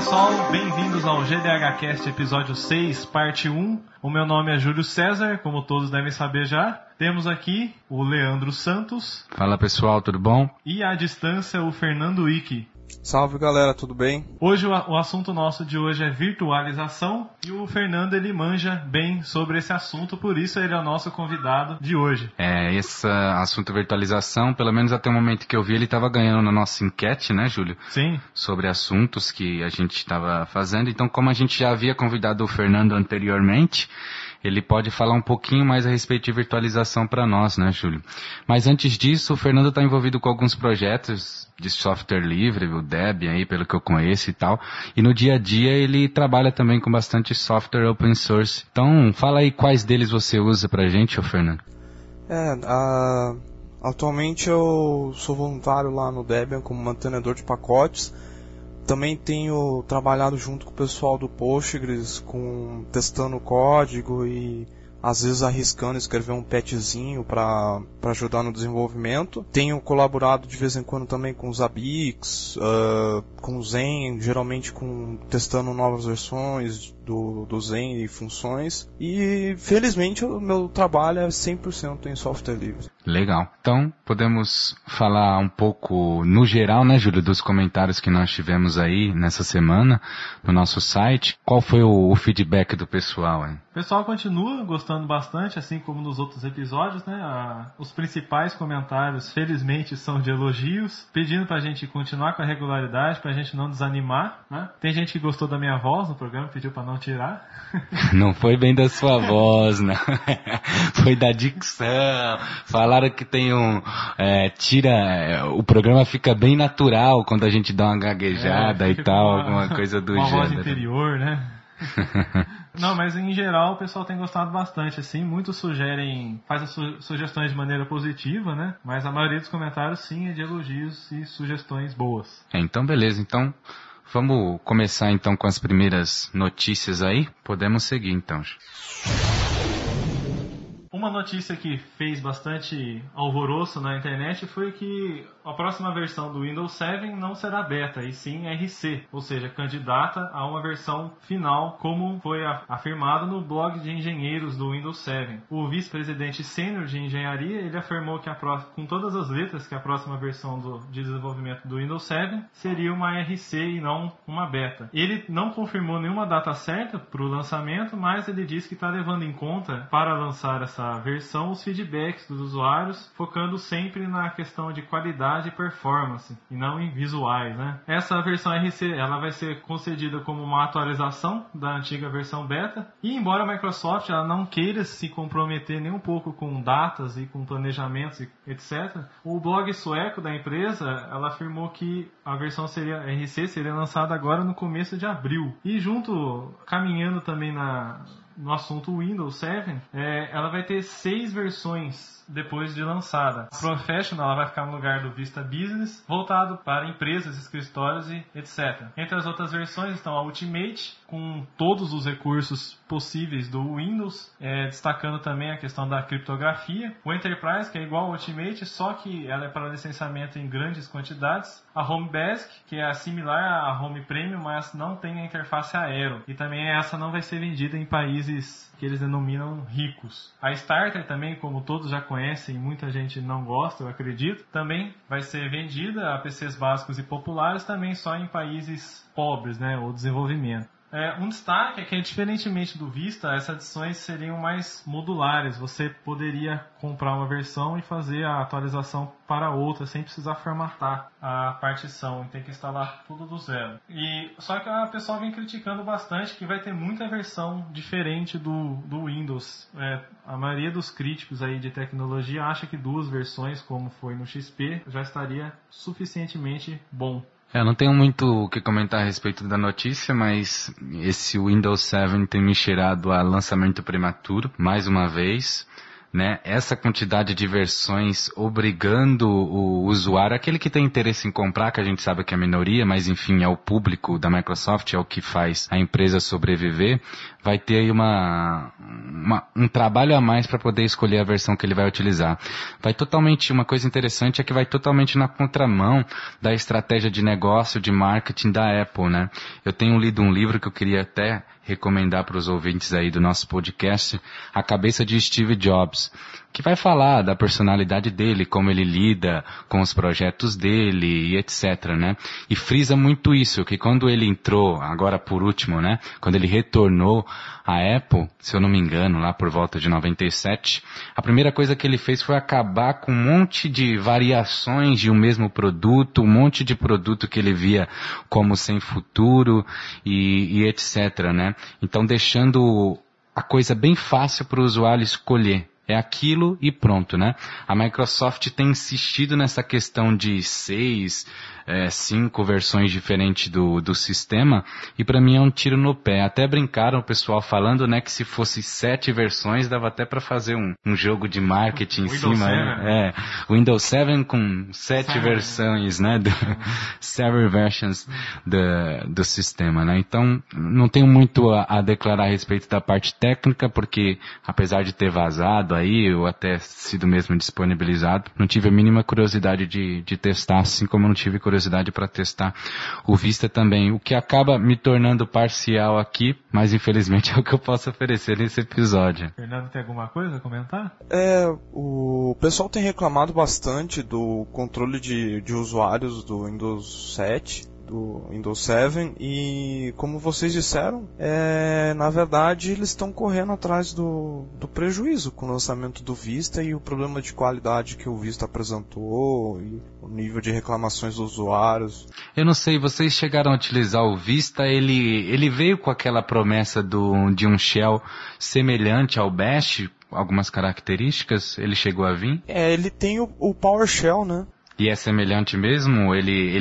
pessoal, bem-vindos ao GDHcast episódio 6, parte 1. O meu nome é Júlio César, como todos devem saber já. Temos aqui o Leandro Santos. Fala pessoal, tudo bom? E à distância o Fernando Icke. Salve galera, tudo bem? Hoje o assunto nosso de hoje é virtualização e o Fernando ele manja bem sobre esse assunto, por isso ele é o nosso convidado de hoje. Esse assunto virtualização, pelo menos até o momento que eu vi, ele estava ganhando na nossa enquete, né, Júlio? Sim. Sobre assuntos que a gente estava fazendo. Então, como a gente já havia convidado o Fernando anteriormente, ele pode falar um pouquinho mais a respeito de virtualização para nós, né, Júlio? Mas antes disso, o Fernando está envolvido com alguns projetos de software livre, o Debian aí, pelo que eu conheço e tal. E no dia a dia ele trabalha também com bastante software open source. Então, fala aí quais deles você usa pra gente, ô Fernando. Atualmente eu sou voluntário lá no Debian como mantenedor de pacotes. Também tenho trabalhado junto com o pessoal do Postgres, testando o código e às vezes arriscando escrever um patchzinho para ajudar no desenvolvimento. Tenho colaborado de vez em quando também com os Zabbix, com o Zen, geralmente testando novas versões do Zen e funções. E felizmente o meu trabalho é 100% em software livre. Legal. Então, podemos falar um pouco no geral, né, Júlio, dos comentários que nós tivemos aí nessa semana no nosso site. Qual foi o feedback do pessoal, hein? O pessoal continua gostando bastante, assim como nos outros episódios, né? Os principais comentários, felizmente, são de elogios, pedindo pra gente continuar com a regularidade, pra gente não desanimar, né? Tem gente que gostou da minha voz no programa, pediu pra não tirar. Não foi bem da sua voz, não. Foi da dicção. Falaram que tem o programa fica bem natural quando a gente dá uma gaguejada e tal, alguma coisa do uma gênero. Uma voz interior, né? Não, mas em geral o pessoal tem gostado bastante, assim, muitos fazem sugestões de maneira positiva, né? Mas a maioria dos comentários sim é de elogios e sugestões boas. Então beleza, então vamos começar então com as primeiras notícias aí, podemos seguir então. Uma notícia que fez bastante alvoroço na internet foi que a próxima versão do Windows 7 não será beta, e sim RC, ou seja, candidata a uma versão final, como foi afirmado no blog de engenheiros do Windows 7. O vice-presidente sênior de engenharia, ele afirmou que com todas as letras que a próxima versão de desenvolvimento do Windows 7 seria uma RC e não uma beta. Ele não confirmou nenhuma data certa para o lançamento, mas ele disse que está levando em conta para lançar essa versão os feedbacks dos usuários, focando sempre na questão de qualidade e performance, e não em visuais, né? Essa versão RC, ela vai ser concedida como uma atualização da antiga versão beta, e embora a Microsoft ela não queira se comprometer nem um pouco com datas e com planejamentos, etc., o blog sueco da empresa, ela afirmou que a versão RC seria lançada agora no começo de abril. E caminhando também no assunto Windows 7, ela vai ter 6 versões depois de lançada. A Professional ela vai ficar no lugar do Vista Business, voltado para empresas, escritórios e etc. Entre as outras versões estão a Ultimate, com todos os recursos possíveis do Windows, destacando também a questão da criptografia. O Enterprise, que é igual ao Ultimate, só que ela é para licenciamento em grandes quantidades. A Home Basic, que é similar à Home Premium, mas não tem a interface Aero. E também essa não vai ser vendida em países que eles denominam ricos. A Starter também, como todos já conhecem, muita gente não gosta, eu acredito, também vai ser vendida a PCs básicos e populares, também só em países pobres, né, ou desenvolvimento. Um destaque é que, diferentemente do Vista, essas edições seriam mais modulares. Você poderia comprar uma versão e fazer a atualização para outra, sem precisar formatar a partição, e ter que instalar tudo do zero. Só que a pessoa vem criticando bastante que vai ter muita versão diferente do Windows. A maioria dos críticos aí de tecnologia acha que 2 versões, como foi no XP, já estaria suficientemente bom. Eu não tenho muito o que comentar a respeito da notícia, mas esse Windows 7 tem me cheirado a lançamento prematuro, mais uma vez. né, essa quantidade de versões obrigando o usuário, aquele que tem interesse em comprar, que a gente sabe que é a minoria, mas enfim, é o público da Microsoft, é o que faz a empresa sobreviver, vai ter aí um trabalho a mais para poder escolher a versão que ele vai utilizar. Uma coisa interessante é que vai totalmente na contramão da estratégia de negócio, de marketing da Apple, né? Eu tenho lido um livro que eu queria até recomendar para os ouvintes aí do nosso podcast, A Cabeça de Steve Jobs, que vai falar da personalidade dele, como ele lida com os projetos dele e etc, né? E frisa muito isso, que quando ele entrou, agora por último, né? Quando ele retornou à Apple, se eu não me engano, lá por volta de 97, a primeira coisa que ele fez foi acabar com um monte de variações de um mesmo produto, um monte de produto que ele via como sem futuro e etc, né? Então deixando a coisa bem fácil para o usuário escolher. É aquilo e pronto, né? A Microsoft tem insistido nessa questão de 5 versões diferentes do sistema, e para mim é um tiro no pé. Até brincaram o pessoal falando, né, que se fosse 7 versões dava até para fazer um jogo de marketing em cima. Windows 7 com 7 versões, né, 7 versions do sistema, né? Então não tenho muito a declarar a respeito da parte técnica, porque apesar de ter vazado aí, ou até sido mesmo disponibilizado, não tive a mínima curiosidade de testar, assim como não tive curiosidade para testar o Vista também, o que acaba me tornando parcial aqui, mas infelizmente é o que eu posso oferecer nesse episódio. Fernando, tem alguma coisa a comentar? O pessoal tem reclamado bastante do controle de usuários do Windows 7, do Windows 7, e como vocês disseram, na verdade eles estão correndo atrás do prejuízo com o lançamento do Vista e o problema de qualidade que o Vista apresentou e o nível de reclamações dos usuários. Eu não sei, vocês chegaram a utilizar o Vista, ele veio com aquela promessa de um shell semelhante ao Bash, algumas características, ele chegou a vir? Ele tem o PowerShell, né? E é semelhante mesmo?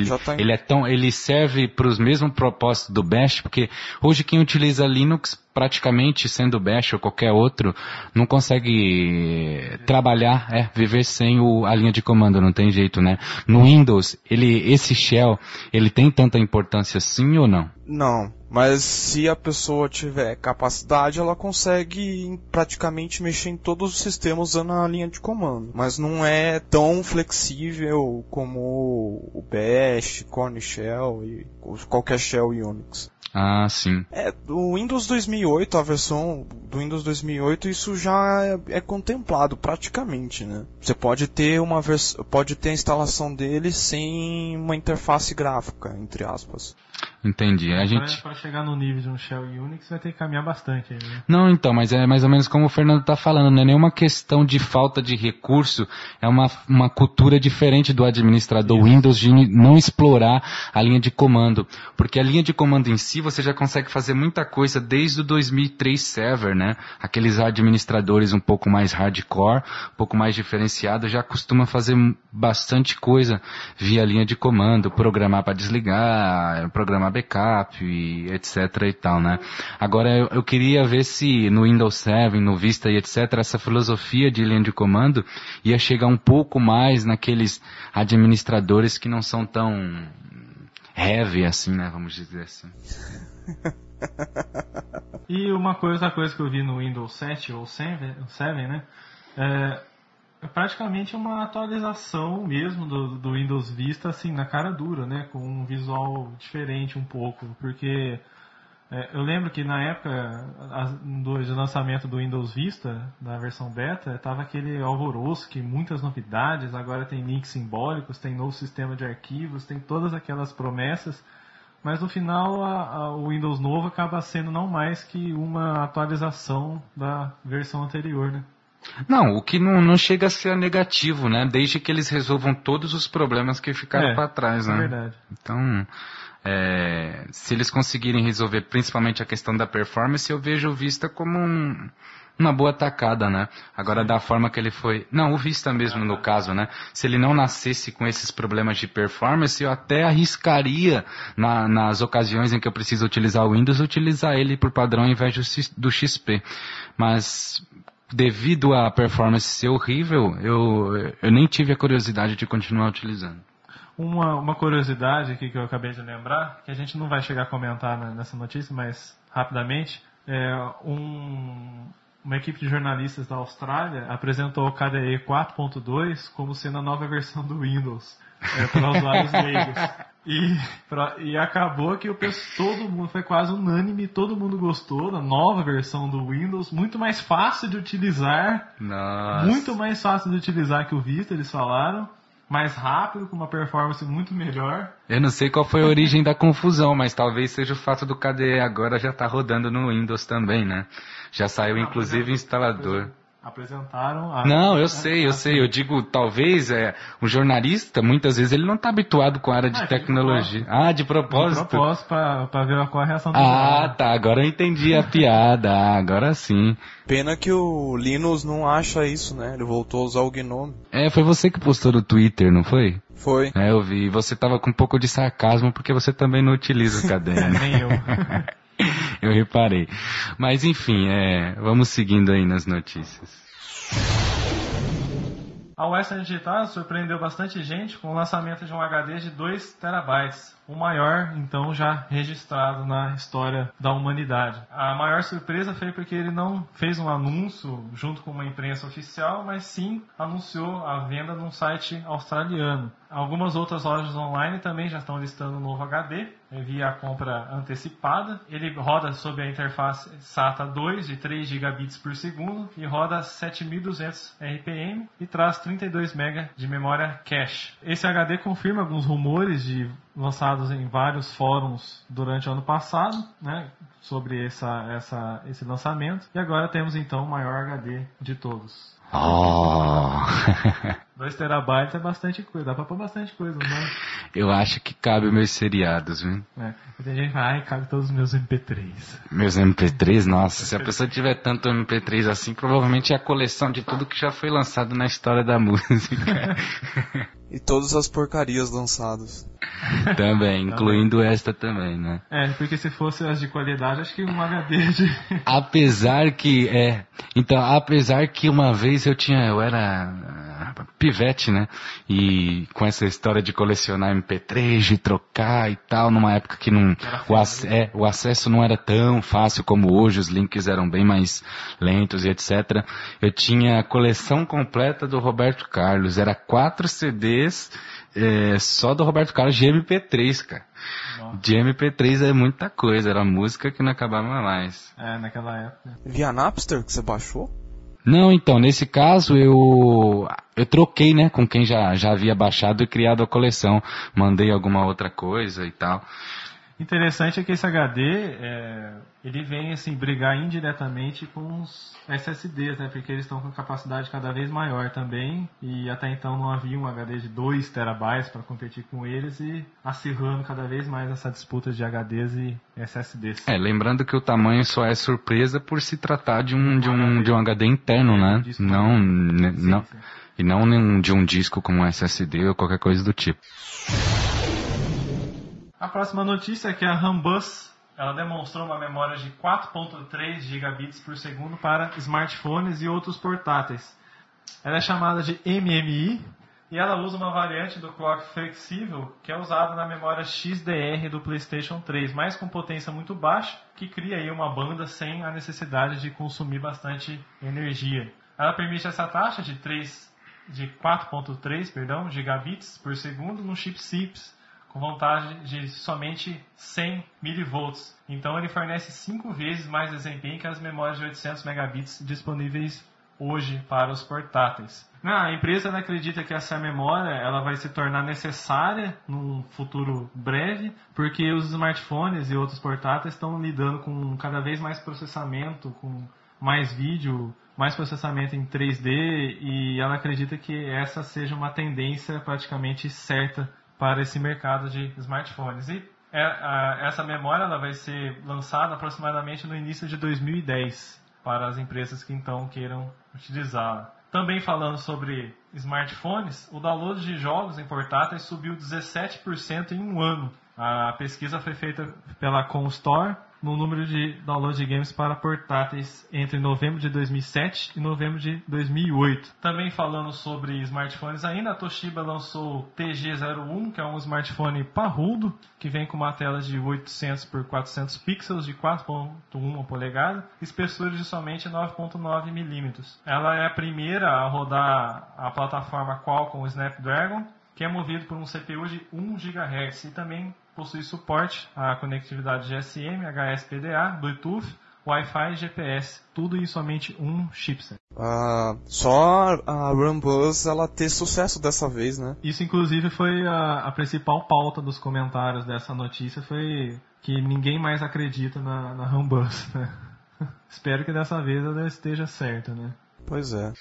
Ele serve para os mesmos propósitos do Bash? Porque hoje quem utiliza Linux, praticamente sendo Bash ou qualquer outro, não consegue trabalhar, viver sem a linha de comando, não tem jeito, né? No Windows, esse shell, ele tem tanta importância assim ou não? Não, mas se a pessoa tiver capacidade, ela consegue praticamente mexer em todos os sistemas usando a linha de comando. Mas não é tão flexível como o Bash, Korn Shell e qualquer shell Unix. Ah, sim. Do Windows 2008, a versão do Windows 2008, isso já é contemplado praticamente, né? Você pode ter pode ter a instalação dele sem uma interface gráfica, entre aspas. Entendi. Para chegar no nível de um Shell Unix vai ter que caminhar bastante aí, né? Não, então, mas é mais ou menos como o Fernando está falando, não é nenhuma questão de falta de recurso, é uma cultura diferente do administrador Windows de não explorar a linha de comando, porque a linha de comando em si você já consegue fazer muita coisa desde o 2003 Server, né? Aqueles administradores um pouco mais hardcore, um pouco mais diferenciados, já costuma fazer bastante coisa via linha de comando, programar para desligar, programar backup e etc e tal, né? Agora eu queria ver se no Windows 7, no Vista e etc, essa filosofia de linha de comando ia chegar um pouco mais naqueles administradores que não são tão heavy assim, né? Vamos dizer assim. E outra coisa que eu vi no Windows 7 ou 7, né? É praticamente uma atualização mesmo do Windows Vista, assim, na cara dura, né? Com um visual diferente um pouco, porque eu lembro que na época do lançamento do Windows Vista, da versão beta, estava aquele alvoroço, que muitas novidades, agora tem links simbólicos, tem novo sistema de arquivos, tem todas aquelas promessas, mas no final o Windows novo acaba sendo não mais que uma atualização da versão anterior, né? Não, o que não chega a ser negativo, né? Desde que eles resolvam todos os problemas que ficaram para trás, né? É verdade. Então, se eles conseguirem resolver principalmente a questão da performance, eu vejo o Vista como uma boa tacada, né? Agora, da forma que ele foi... Não, o Vista mesmo, no caso, né? Se ele não nascesse com esses problemas de performance, eu até arriscaria, nas ocasiões em que eu preciso utilizar o Windows, utilizar ele por padrão ao invés do XP. Mas... devido à performance ser horrível, eu nem tive a curiosidade de continuar utilizando. Uma curiosidade aqui que eu acabei de lembrar, que a gente não vai chegar a comentar nessa notícia, mas rapidamente, uma equipe de jornalistas da Austrália apresentou o KDE 4.2 como sendo a nova versão do Windows para usuários leigos. E acabou que todo mundo, foi quase unânime, todo mundo gostou da nova versão do Windows, muito mais fácil de utilizar, Nossa. muito mais fácil de utilizar que o Vista, eles falaram, mais rápido, com uma performance muito melhor. Eu não sei qual foi a origem da confusão, mas talvez seja o fato do KDE agora já estar rodando no Windows também, né? Já saiu inclusive o instalador. Apresentaram Não, eu sei. Eu digo, talvez um jornalista, muitas vezes ele não está habituado com a área de tecnologia. De propósito. De propósito, para ver qual a reação do tá, agora eu entendi a piada. Agora sim. Pena que o Linus não acha isso, né? Ele voltou a usar o GNOME. Foi você que postou no Twitter, não foi? Foi. Eu vi. Você tava com um pouco de sarcasmo porque você também não utiliza o KDE. Nem eu. Eu reparei. Mas enfim, vamos seguindo aí nas notícias. A Western Digital surpreendeu bastante gente com o lançamento de um HD de 2 TB, o maior, então, já registrado na história da humanidade. A maior surpresa foi porque ele não fez um anúncio junto com uma imprensa oficial, mas sim anunciou a venda num site australiano. Algumas outras lojas online também já estão listando o novo HD via a compra antecipada. Ele roda sob a interface SATA 2 de 3 gigabits por segundo e roda 7.200 RPM e traz 32 MB de memória cache. Esse HD confirma alguns rumores lançados em vários fóruns durante o ano passado, né, sobre esse lançamento. E agora temos então o maior HD de todos. 2 TB é bastante coisa, dá pra pôr bastante coisa, né? Eu acho que cabe meus seriados, viu? Tem gente que fala, cabe todos os meus MP3. Meus MP3? Nossa, se a pessoa tiver tanto MP3 assim, provavelmente é a coleção de tudo que já foi lançado na história da música. E todas as porcarias lançadas. Também, incluindo esta também, né? Porque se fosse as de qualidade, acho que um HD de... Apesar que uma vez eu era pivete, né? E com essa história de colecionar MP3, de trocar e tal, numa época que o acesso não era tão fácil como hoje, os links eram bem mais lentos e etc. Eu tinha a coleção completa do Roberto Carlos, era 4 CDs só do Roberto Carlos de MP3, cara. Nossa. De MP3 é muita coisa, era música que não acabava mais. Naquela época. Via Napster que você baixou? Não, então, nesse caso eu troquei, né, com quem já havia baixado e criado a coleção. Mandei alguma outra coisa e tal. Interessante é que esse HD, ele vem assim, brigar indiretamente com os SSDs, né, porque eles estão com capacidade cada vez maior também, e até então não havia um HD de 2 TB para competir com eles, e acirrando cada vez mais essa disputa de HDs e SSDs. Lembrando que o tamanho só é surpresa por se tratar de um HD interno, né? Não, e não de um disco como um SSD ou qualquer coisa do tipo. A próxima notícia é que a Rambus ela demonstrou uma memória de 4.3 gigabits por segundo para smartphones e outros portáteis. Ela é chamada de MMI e ela usa uma variante do clock flexível que é usada na memória XDR do PlayStation 3, mas com potência muito baixa, que cria aí uma banda sem a necessidade de consumir bastante energia. Ela permite essa taxa de 4.3 gigabits por segundo no chip CIPS, com voltagem de somente 100 mV. Então ele fornece 5 vezes mais desempenho que as memórias de 800 megabits disponíveis hoje para os portáteis. A empresa acredita que essa memória ela vai se tornar necessária num futuro breve, porque os smartphones e outros portáteis estão lidando com cada vez mais processamento, com mais vídeo, mais processamento em 3D, e ela acredita que essa seja uma tendência praticamente certa para esse mercado de smartphones. E essa memória ela vai ser lançada aproximadamente no início de 2010 para as empresas que então queiram utilizá-la. Também falando sobre smartphones, o download de jogos em portáteis subiu 17% em um ano. A pesquisa foi feita pela Comstor no número de download de games para portáteis entre novembro de 2007 e novembro de 2008. Também falando sobre smartphones ainda, a Toshiba lançou o TG01, que é um smartphone parrudo, que vem com uma tela de 800 por 400 pixels de 4.1 polegada, espessura de somente 9.9 milímetros. Ela é a primeira a rodar a plataforma Qualcomm Snapdragon, que é movido por um CPU de 1 GHz e também possui suporte à conectividade GSM, HSPDA, Bluetooth, Wi-Fi e GPS, tudo em somente um chipset. Só a Rambus ela ter sucesso dessa vez, né? Isso inclusive foi a principal pauta dos comentários dessa notícia, foi que ninguém mais acredita na Rambus, né? Espero que dessa vez ela esteja certa, né? Pois é.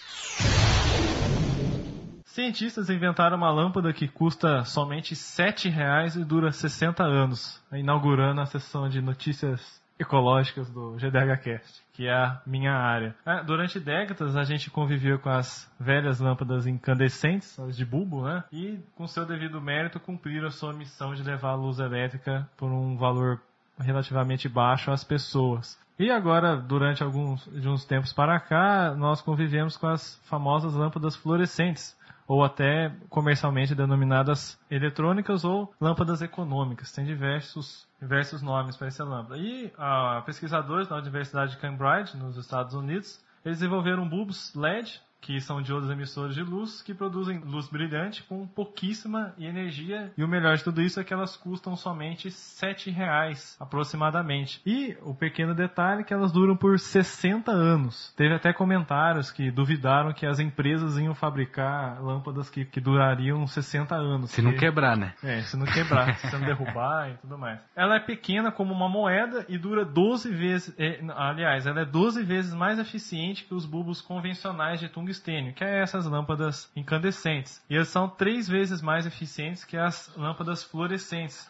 Cientistas inventaram uma lâmpada que custa somente R$ 7,00 e dura 60 anos, inaugurando a sessão de notícias ecológicas do GDHcast, que é a minha área. Durante décadas a gente conviveu com as velhas lâmpadas incandescentes, as de bulbo, né? E com seu devido mérito cumpriram a sua missão de levar a luz elétrica por um valor relativamente baixo às pessoas. E agora, durante uns tempos para cá, nós convivemos com as famosas lâmpadas fluorescentes, ou até comercialmente denominadas eletrônicas ou lâmpadas econômicas. Tem diversos nomes para essa lâmpada. E pesquisadores da Universidade de Cambridge, nos Estados Unidos, eles desenvolveram bulbos LED, que são diodos emissores de luz, que produzem luz brilhante com pouquíssima energia. E o melhor de tudo isso é que elas custam somente R$ 7,00 aproximadamente. E o pequeno detalhe é que elas duram por 60 anos. Teve até comentários que duvidaram que as empresas iam fabricar lâmpadas que durariam 60 anos. Se não quebrar, né? Se não quebrar, se não derrubar e tudo mais. Ela é pequena como uma moeda e dura 12 vezes... aliás, ela é 12 vezes mais eficiente que os bulbos convencionais de tungstênio, que é essas lâmpadas incandescentes. E eles são 3 vezes mais eficientes que as lâmpadas fluorescentes.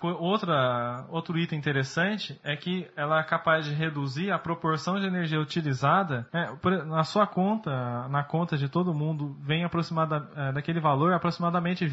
Outro item interessante é que ela é capaz de reduzir a proporção de energia utilizada. Na sua conta, na conta de todo mundo, vem daquele valor, aproximadamente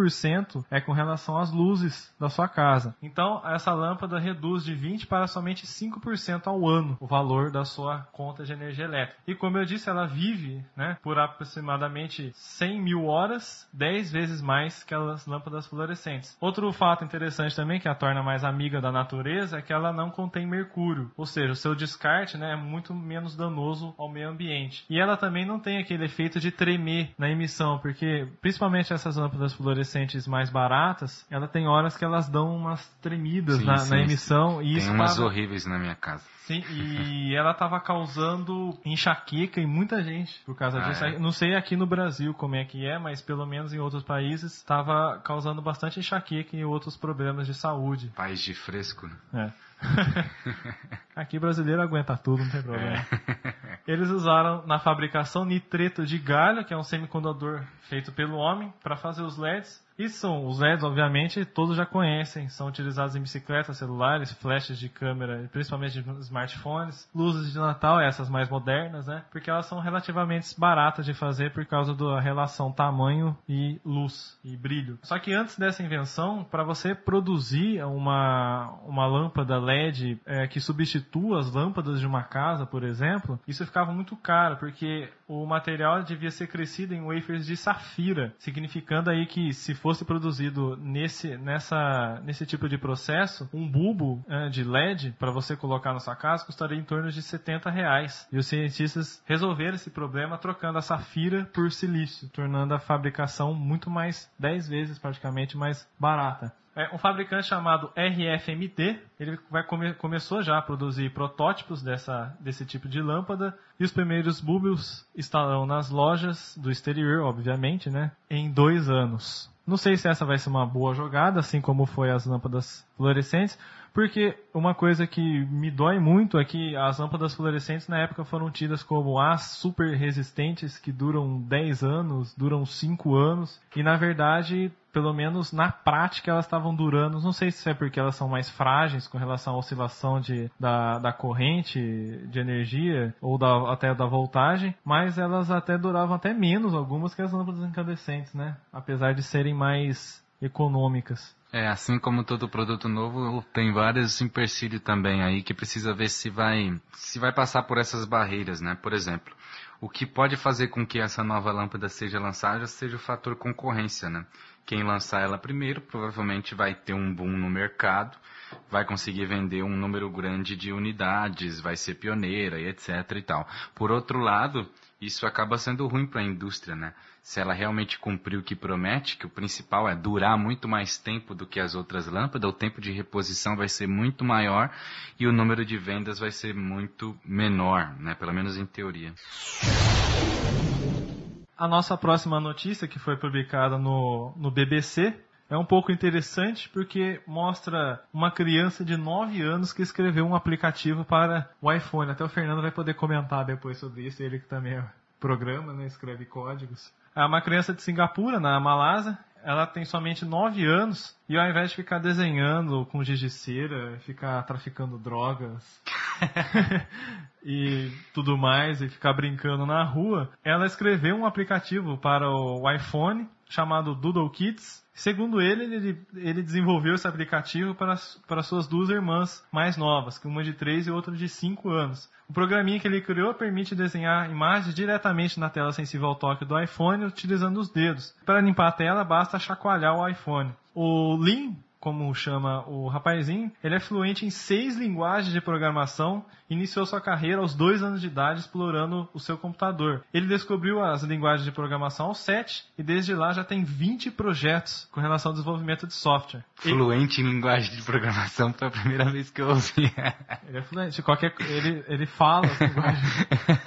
20% com relação às luzes da sua casa. Então, essa lâmpada reduz de 20% para somente 5% ao ano o valor da sua conta de energia elétrica. E como eu disse, ela vive, né, por aproximadamente 100 mil horas, 10 vezes mais que as lâmpadas fluorescentes. Outro fato interessante também, que a torna mais amiga da natureza, é que ela não contém mercúrio, ou seja, o seu descarte, né, é muito menos danoso ao meio ambiente. E ela também não tem aquele efeito de tremer na emissão, porque principalmente essas lâmpadas fluorescentes mais baratas, ela tem horas que elas dão umas tremidas na emissão. E tem umas horríveis na minha casa. Sim, e ela estava causando enxaqueca em muita gente por causa disso. Não sei aqui no Brasil como é que é, mas pelo menos em outros países estava causando bastante enxaqueca e outros problemas de saúde. País de fresco, né? Aqui brasileiro aguenta tudo, não tem problema. Eles usaram na fabricação nitreto de galho, que é um semicondutor feito pelo homem, para fazer os LEDs. E os LEDs, obviamente, todos já conhecem. São utilizados em bicicletas, celulares, flashes de câmera, principalmente de smartphones, luzes de Natal, essas mais modernas, né? Porque elas são relativamente baratas de fazer por causa da relação tamanho e luz e brilho. Só que antes dessa invenção, para você produzir uma lâmpada LED que substitua as lâmpadas de uma casa, por exemplo, isso ficava muito caro, porque o material devia ser crescido em wafers de safira, significando aí que se fosse produzido nesse tipo de processo, um bulbo de LED para você colocar na sua casa custaria em torno de R$70. E os cientistas resolveram esse problema trocando a safira por silício, tornando a fabricação muito mais, 10 vezes praticamente mais barata. Um fabricante chamado RFMT, ele começou já a produzir protótipos desse tipo de lâmpada, e os primeiros bulbos estarão nas lojas do exterior, obviamente, né, em 2 anos. Não sei se essa vai ser uma boa jogada, assim como foi as lâmpadas fluorescentes, porque uma coisa que me dói muito é que as lâmpadas fluorescentes na época foram tidas como as super resistentes, que duram 10 anos, duram 5 anos, e na verdade, pelo menos na prática, elas estavam durando, não sei se é porque elas são mais frágeis com relação à oscilação da corrente de energia, ou até da voltagem, mas elas até duravam até menos, algumas, que as lâmpadas incandescentes, né? Apesar de serem mais econômicas. Assim como todo produto novo, tem vários empecilhos também aí que precisa ver se vai passar por essas barreiras, né? Por exemplo, o que pode fazer com que essa nova lâmpada seja lançada seja o fator concorrência, né? Quem lançar ela primeiro provavelmente vai ter um boom no mercado, vai conseguir vender um número grande de unidades, vai ser pioneira e etc e tal. Por outro lado, isso acaba sendo ruim para a indústria, né? Se ela realmente cumprir o que promete, que o principal é durar muito mais tempo do que as outras lâmpadas, o tempo de reposição vai ser muito maior e o número de vendas vai ser muito menor, né? Pelo menos em teoria. A nossa próxima notícia, que foi publicada no BBC, é um pouco interessante porque mostra uma criança de 9 anos que escreveu um aplicativo para o iPhone. Até o Fernando vai poder comentar depois sobre isso, ele que também programa, né, escreve códigos. É uma criança de Singapura, na Malásia. Ela tem somente 9 anos e ao invés de ficar desenhando com giz de cera, ficar traficando drogas e tudo mais, e ficar brincando na rua, ela escreveu um aplicativo para o iPhone chamado Doodle Kids. Segundo ele desenvolveu esse aplicativo para suas 2 irmãs mais novas, uma de 3 e outra de 5 anos. O programinha que ele criou permite desenhar imagens diretamente na tela sensível ao toque do iPhone utilizando os dedos. Para limpar a tela, basta chacoalhar o iPhone. O Lin, como chama o rapazinho, ele é fluente em 6 linguagens de programação, iniciou sua carreira aos 2 anos de idade explorando o seu computador. Ele descobriu as linguagens de programação aos 7 e desde lá já tem 20 projetos com relação ao desenvolvimento de software. Fluente em linguagem de programação foi a primeira vez que eu ouvi. Ele é fluente, ele fala as linguagens.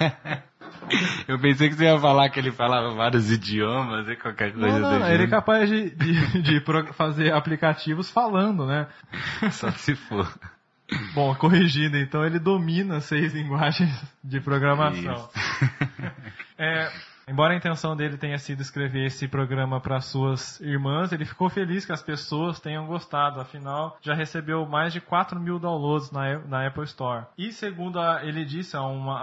Eu pensei que você ia falar que ele falava vários idiomas e qualquer coisa do Não, ele é capaz de fazer aplicativos falando, né? Só se for. Bom, corrigindo, então ele domina 6 linguagens de programação. Embora a intenção dele tenha sido escrever esse programa para suas irmãs, ele ficou feliz que as pessoas tenham gostado, afinal já recebeu mais de 4 mil downloads na Apple Store. E segundo ele disse a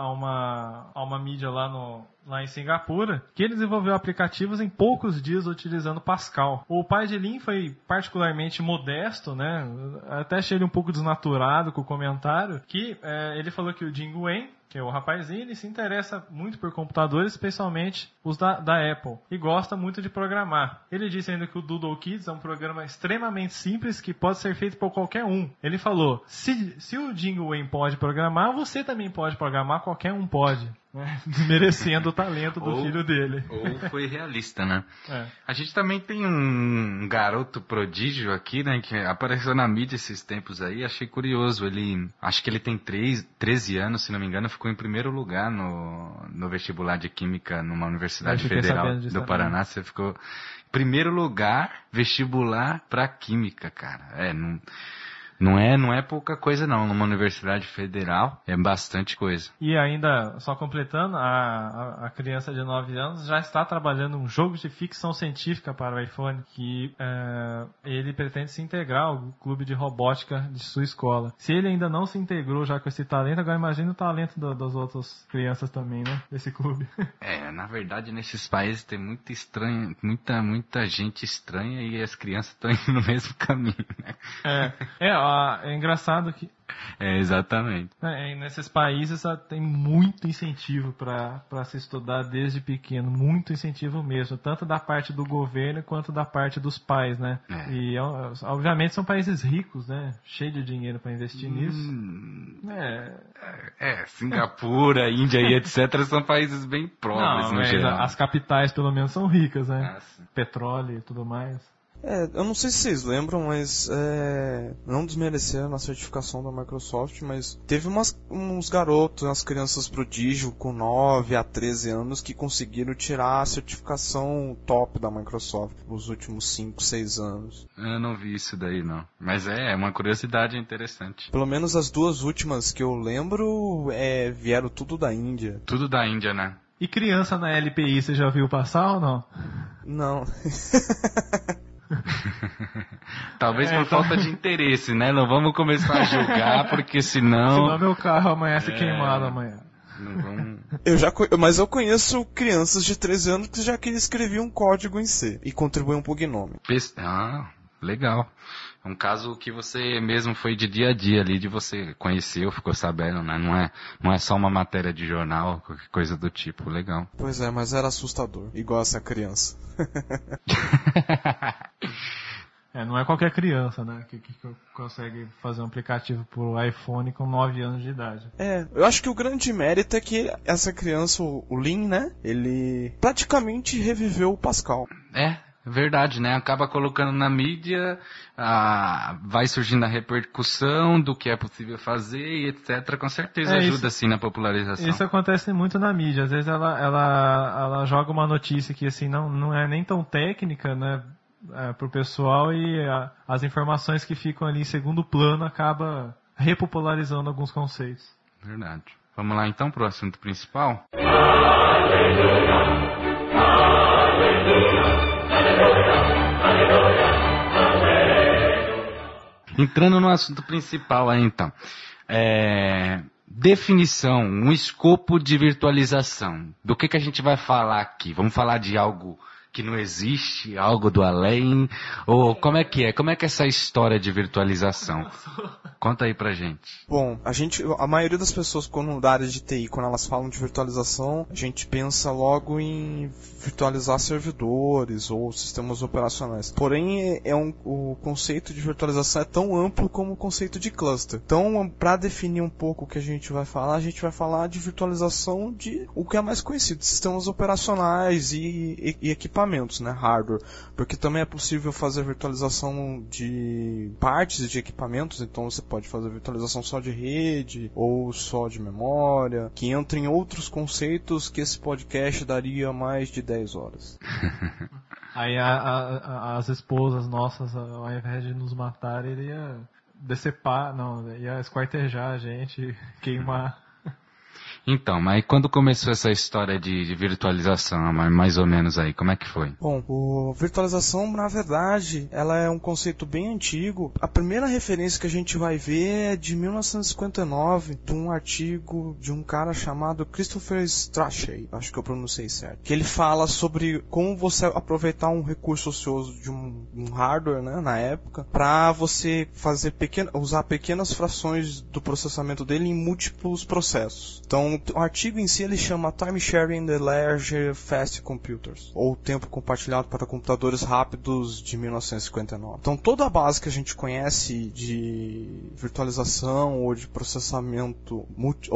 uma mídia lá em Singapura, que ele desenvolveu aplicativos em poucos dias utilizando Pascal. O pai de Lin foi particularmente modesto, né? Até achei ele um pouco desnaturado com o comentário, que ele falou que o Jing Wen, que é o rapazinho, ele se interessa muito por computadores, especialmente os da Apple, e gosta muito de programar. Ele disse ainda que o Doodle Kids é um programa extremamente simples que pode ser feito por qualquer um. Ele falou, se o Jing Wen pode programar, você também pode programar, qualquer um pode. Desmerecendo o talento do filho dele. Ou foi realista, né? A gente também tem um garoto prodígio aqui, né? Que apareceu na mídia esses tempos aí. Achei curioso. Acho que ele tem 13 anos, se não me engano. Ficou em primeiro lugar no vestibular de Química numa Universidade Federal do Paraná. Você ficou em primeiro lugar, vestibular pra Química, cara. Não é pouca coisa não, numa universidade federal é bastante coisa. E ainda, só completando, a criança de 9 anos já está trabalhando um jogo de ficção científica para o iPhone, que ele pretende se integrar ao clube de robótica de sua escola. Se ele ainda não se integrou já com esse talento, agora imagina o talento das outras crianças também, né, desse clube. Na verdade, nesses países tem muita gente estranha e as crianças estão indo no mesmo caminho, né? É engraçado que... exatamente. Nesses países tem muito incentivo para se estudar desde pequeno, muito incentivo mesmo, tanto da parte do governo quanto da parte dos pais, né? E obviamente são países ricos, né? Cheio de dinheiro para investir nisso. Singapura, Índia e etc. são países bem pobres no geral. As capitais pelo menos são ricas, né? Petróleo e tudo mais. Eu não sei se vocês lembram, mas não desmerecendo a certificação da Microsoft, mas teve uns garotos, umas crianças prodígio com 9 a 13 anos que conseguiram tirar a certificação top da Microsoft nos últimos 5, 6 anos. Eu não vi isso daí não, mas é uma curiosidade interessante. Pelo menos as 2 últimas que eu lembro vieram tudo da Índia. Tudo da Índia, né? E criança na LPI, você já viu passar ou não? Não. Talvez por falta de interesse, né? Não vamos começar a julgar, porque senão meu carro amanhece queimado amanhã. Não vão... Mas eu conheço crianças de 13 anos que já escreviam código em C e contribuíam pro Gnome. Legal. É um caso que você mesmo foi de dia a dia ali, de você conheceu, ficou sabendo, né? Não é só uma matéria de jornal, qualquer coisa do tipo. Legal. Pois é, mas era assustador, igual essa criança. Não é qualquer criança, né, que consegue fazer um aplicativo pro iPhone com 9 anos de idade. Eu acho que o grande mérito é que essa criança, o Lin, né, ele praticamente reviveu o Pascal. É verdade, né? Acaba colocando na mídia, vai surgindo a repercussão do que é possível fazer e etc. Com certeza ajuda, assim, na popularização. Isso acontece muito na mídia. Às vezes ela joga uma notícia que, assim, não é nem tão técnica, né, pro pessoal, e as informações que ficam ali em segundo plano acaba repopularizando alguns conceitos. Verdade. Vamos lá, então, pro assunto principal? Entrando no assunto principal aí, então. Definição, um escopo de virtualização. Do que a gente vai falar aqui? Vamos falar de algo que não existe, algo do além? Ou como é que é? Como é que é essa história de virtualização? Conta aí pra gente. Bom, a maioria das pessoas, quando da área de TI, quando elas falam de virtualização, a gente pensa logo em virtualizar servidores ou sistemas operacionais. Porém, o conceito de virtualização é tão amplo como o conceito de cluster. Então, para definir um pouco o que a gente vai falar de virtualização de o que é mais conhecido, sistemas operacionais e equipamentos, né, hardware. Porque também é possível fazer virtualização de partes de equipamentos, então você pode fazer virtualização só de rede ou só de memória, que entra em outros conceitos que esse podcast daria mais de 10 horas. Aí as esposas nossas, ao invés de nos matar, ele ia decepar, ia esquartejar a gente, queimar. Então, mas quando começou essa história de virtualização, mais ou menos aí, como é que foi? Bom, virtualização, na verdade, ela é um conceito bem antigo. A primeira referência que a gente vai ver é de 1959, de um artigo de um cara chamado Christopher Strachey, acho que eu pronunciei certo, que ele fala sobre como você aproveitar um recurso ocioso de um hardware, né, na época, para você usar pequenas frações do processamento dele em múltiplos processos. Então, o artigo em si ele chama Time Sharing the Large Fast Computers, ou Tempo Compartilhado para Computadores Rápidos, de 1959. Então, toda a base que a gente conhece de virtualização ou de processamento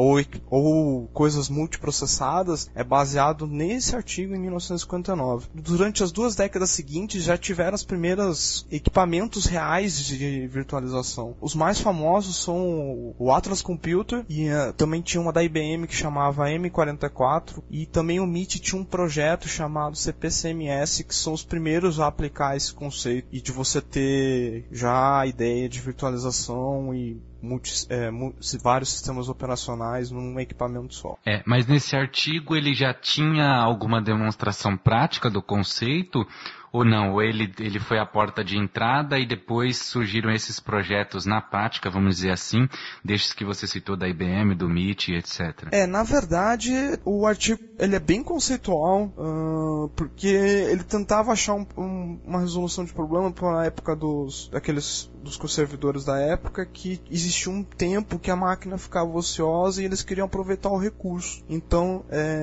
ou coisas multiprocessadas é baseado nesse artigo em 1959. Durante as 2 décadas seguintes já tiveram os primeiros equipamentos reais de virtualização. Os mais famosos são o Atlas Computer e também tinha uma da IBM que chamava M44, e também o MIT tinha um projeto chamado CP/CMS, que são os primeiros a aplicar esse conceito e de você ter já a ideia de virtualização e vários sistemas operacionais num equipamento só. Mas nesse artigo ele já tinha alguma demonstração prática do conceito? Ou não? Ou ele foi a porta de entrada e depois surgiram esses projetos na prática, vamos dizer assim, desses que você citou da IBM, do MIT, etc. Na verdade, o artigo ele é bem conceitual, porque ele tentava achar uma resolução de problema para a época dos servidores da época, que existia um tempo que a máquina ficava ociosa e eles queriam aproveitar o recurso. Então,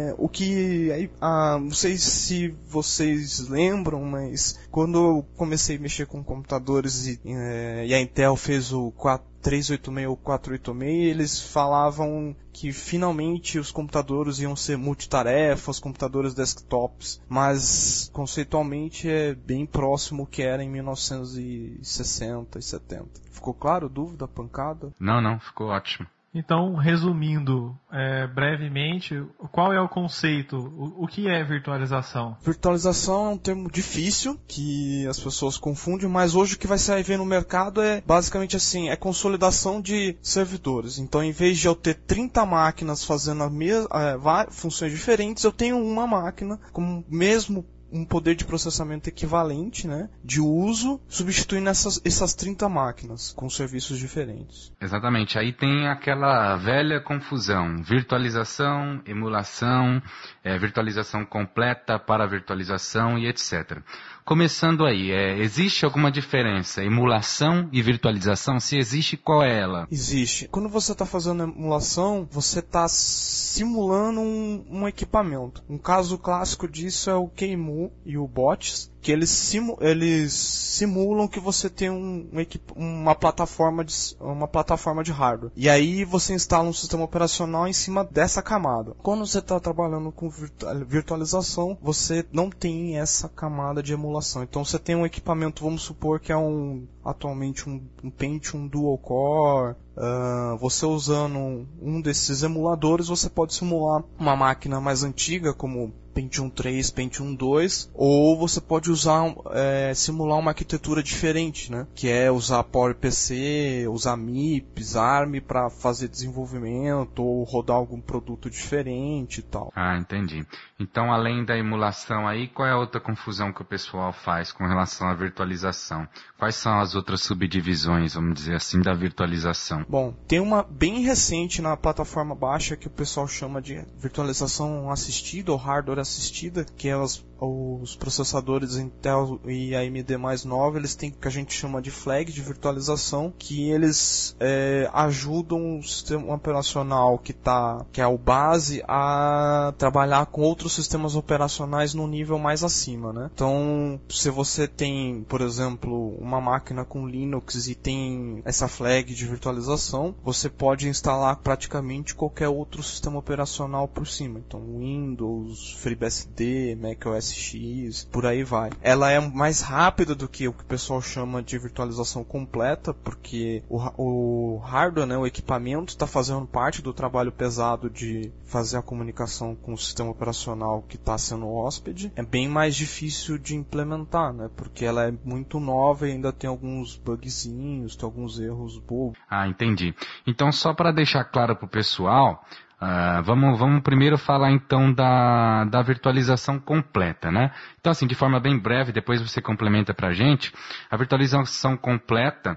não sei se vocês lembram, mas quando eu comecei a mexer com computadores e a Intel fez o 386 ou 486, eles falavam que finalmente os computadores iam ser multitarefas, computadores desktops, mas conceitualmente é bem próximo ao que era em 1960 e 70. Ficou claro? Dúvida? Pancada? Não, ficou ótimo. Então, resumindo brevemente, qual é o conceito? O que é virtualização? Virtualização é um termo difícil, que as pessoas confundem, mas hoje o que vai sair ver no mercado é basicamente assim, é consolidação de servidores. Então, em vez de eu ter 30 máquinas fazendo funções diferentes, eu tenho uma máquina com o mesmo um poder de processamento equivalente, né, de uso, substituindo essas 30 máquinas com serviços diferentes. Exatamente. Aí tem aquela velha confusão. Virtualização, emulação, virtualização completa, paravirtualização e etc. Começando aí, existe alguma diferença? Emulação e virtualização? Se existe, qual é ela? Existe. Quando você está fazendo emulação, você está simulando um equipamento. Um caso clássico disso é o QEMU e o BOTS, que eles simulam que você tem uma plataforma de hardware. E aí você instala um sistema operacional em cima dessa camada. Quando você está trabalhando com virtualização, você não tem essa camada de emulação. Então você tem um equipamento, vamos supor que é atualmente um Pentium Dual Core. Você usando um desses emuladores, você pode simular uma máquina mais antiga, como Pentium 3, Pentium 2, ou você pode simular uma arquitetura diferente, né? Que é usar PowerPC, usar MIPS, ARM para fazer desenvolvimento, ou rodar algum produto diferente e tal. Ah, entendi. Então, além da emulação aí, qual é a outra confusão que o pessoal faz com relação à virtualização? Quais são as outras subdivisões, vamos dizer assim, da virtualização? Bom, tem uma bem recente na plataforma baixa que o pessoal chama de virtualização assistida ou hardware assistida, que é os processadores Intel e AMD mais novos, eles têm o que a gente chama de flag de virtualização, que eles ajudam o sistema operacional que é o base a trabalhar com outros sistemas operacionais no nível mais acima, né? Então, se você tem, por exemplo, uma máquina com Linux e tem essa flag de virtualização, você pode instalar praticamente qualquer outro sistema operacional por cima. Então, Windows, FreeBSD, macOS X, por aí vai. Ela é mais rápida do que o que o pessoal chama de virtualização completa, porque o hardware, né, o equipamento, está fazendo parte do trabalho pesado de fazer a comunicação com o sistema operacional que está sendo hóspede. É bem mais difícil de implementar, né, porque ela é muito nova e ainda tem alguns bugzinhos, tem alguns erros bobos. Ah, entendi. Então, só para deixar claro para o pessoal, vamos primeiro falar então da virtualização completa, né? Então, assim, de forma bem breve, depois você complementa para a gente. A virtualização completa,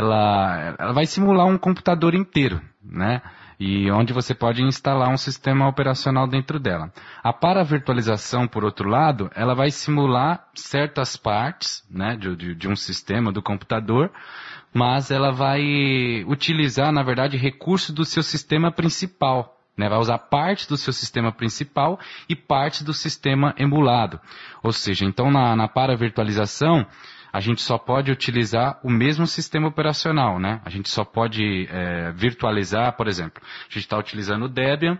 ela vai simular um computador inteiro, né? E onde você pode instalar um sistema operacional dentro dela. A paravirtualização, por outro lado, ela vai simular certas partes, né, de um sistema, do computador, mas ela vai utilizar, na verdade, recursos do seu sistema principal. Né, vai usar parte do seu sistema principal e parte do sistema emulado. Ou seja, então na paravirtualização, a gente só pode utilizar o mesmo sistema operacional, né? A gente só pode virtualizar, por exemplo, a gente está utilizando o Debian,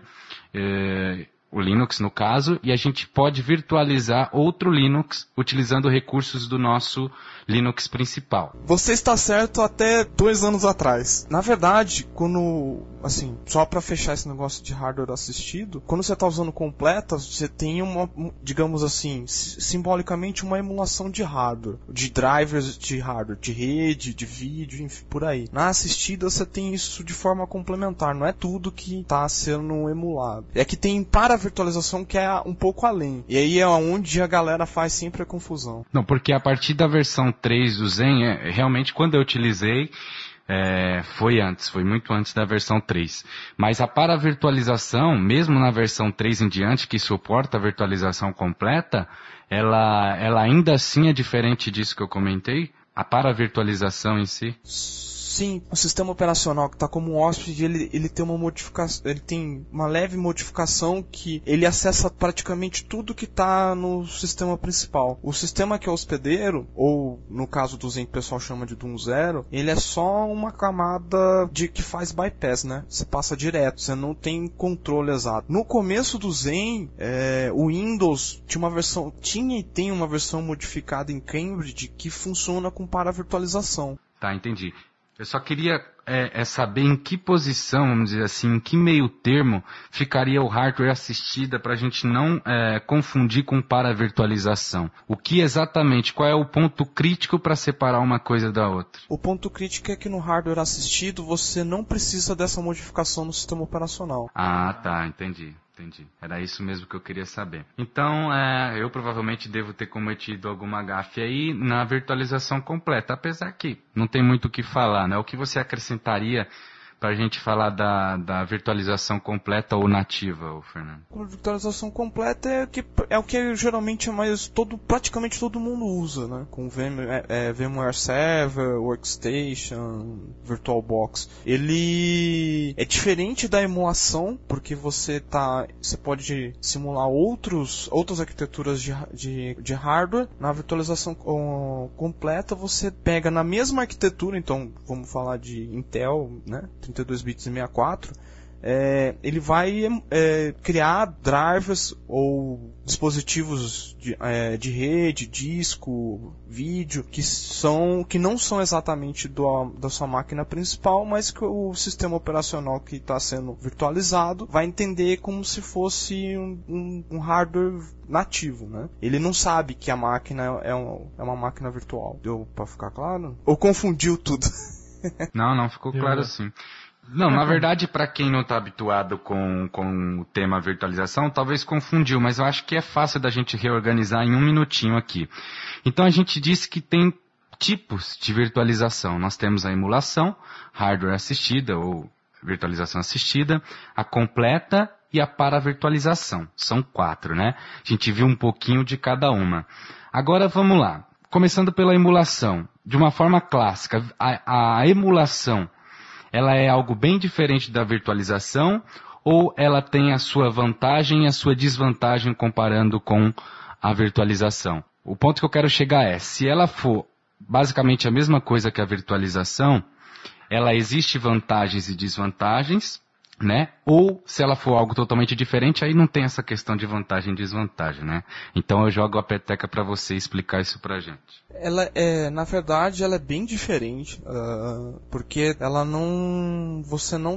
o Linux no caso, e a gente pode virtualizar outro Linux utilizando recursos do nosso Linux principal. Você está certo até 2 anos atrás. Na verdade, assim, só para fechar esse negócio de hardware assistido, quando você está usando completa, você tem digamos assim, simbolicamente uma emulação de hardware, de drivers de hardware, de rede, de vídeo, enfim, por aí. Na assistida você tem isso de forma complementar, não é tudo que está sendo emulado. É que tem paravirtualização que é um pouco além. E aí é onde a galera faz sempre a confusão. Não, porque a partir da versão 3 do Zen, realmente quando eu utilizei, foi muito antes da versão 3. Mas a paravirtualização, mesmo na versão 3 em diante, que suporta a virtualização completa, ela ainda assim é diferente disso que eu comentei? A paravirtualização em si? Sim, o sistema operacional que está como hóspede, ele tem uma modificação, ele tem uma leve modificação que ele acessa praticamente tudo que está no sistema principal. O sistema que é hospedeiro, ou no caso do Zen que o pessoal chama de Doom Zero, ele é só uma camada que faz bypass, né? Você passa direto, você não tem controle exato. No começo do Zen, o Windows tinha e tem uma versão modificada em Cambridge que funciona com paravirtualização. Tá, entendi. Eu só queria saber em que posição, vamos dizer assim, em que meio termo ficaria o hardware assistida para a gente não confundir com paravirtualização. O que exatamente, qual é o ponto crítico para separar uma coisa da outra? O ponto crítico é que no hardware assistido você não precisa dessa modificação no sistema operacional. Ah, tá, entendi. Entendi. Era isso mesmo que eu queria saber. Então, eu provavelmente devo ter cometido alguma gafe aí na virtualização completa, apesar que não tem muito o que falar, né? O que você acrescentaria para a gente falar da virtualização completa ou nativa, Fernando? A virtualização completa é o que geralmente praticamente todo mundo usa, né? Com VMware Server, Workstation, VirtualBox. Ele é diferente da emulação, porque você pode simular outras arquiteturas de hardware. Na virtualização completa, você pega na mesma arquitetura, então vamos falar de Intel, né? 32 bits e 64, ele vai criar drivers ou dispositivos de rede, disco, vídeo, que não são exatamente da sua máquina principal, mas que o sistema operacional que está sendo virtualizado vai entender como se fosse um hardware nativo, né? Ele não sabe que a máquina é uma máquina virtual. Deu para ficar claro? Ou confundiu tudo? Não, ficou claro sim. Não, na verdade, para quem não está habituado com o tema virtualização, talvez confundiu, mas eu acho que é fácil da gente reorganizar em um minutinho aqui. Então a gente disse que tem tipos de virtualização. Nós temos a emulação, hardware assistida ou virtualização assistida, a completa e a paravirtualização. São 4, né? A gente viu um pouquinho de cada uma. Agora vamos lá. Começando pela emulação. De uma forma clássica, a emulação, ela é algo bem diferente da virtualização ou ela tem a sua vantagem e a sua desvantagem comparando com a virtualização? O ponto que eu quero chegar é, se ela for basicamente a mesma coisa que a virtualização, ela existe vantagens e desvantagens, né? Ou se ela for algo totalmente diferente, aí não tem essa questão de vantagem e desvantagem, né? Então eu jogo a peteca para você explicar isso pra gente. Na verdade, ela é bem diferente, porque você não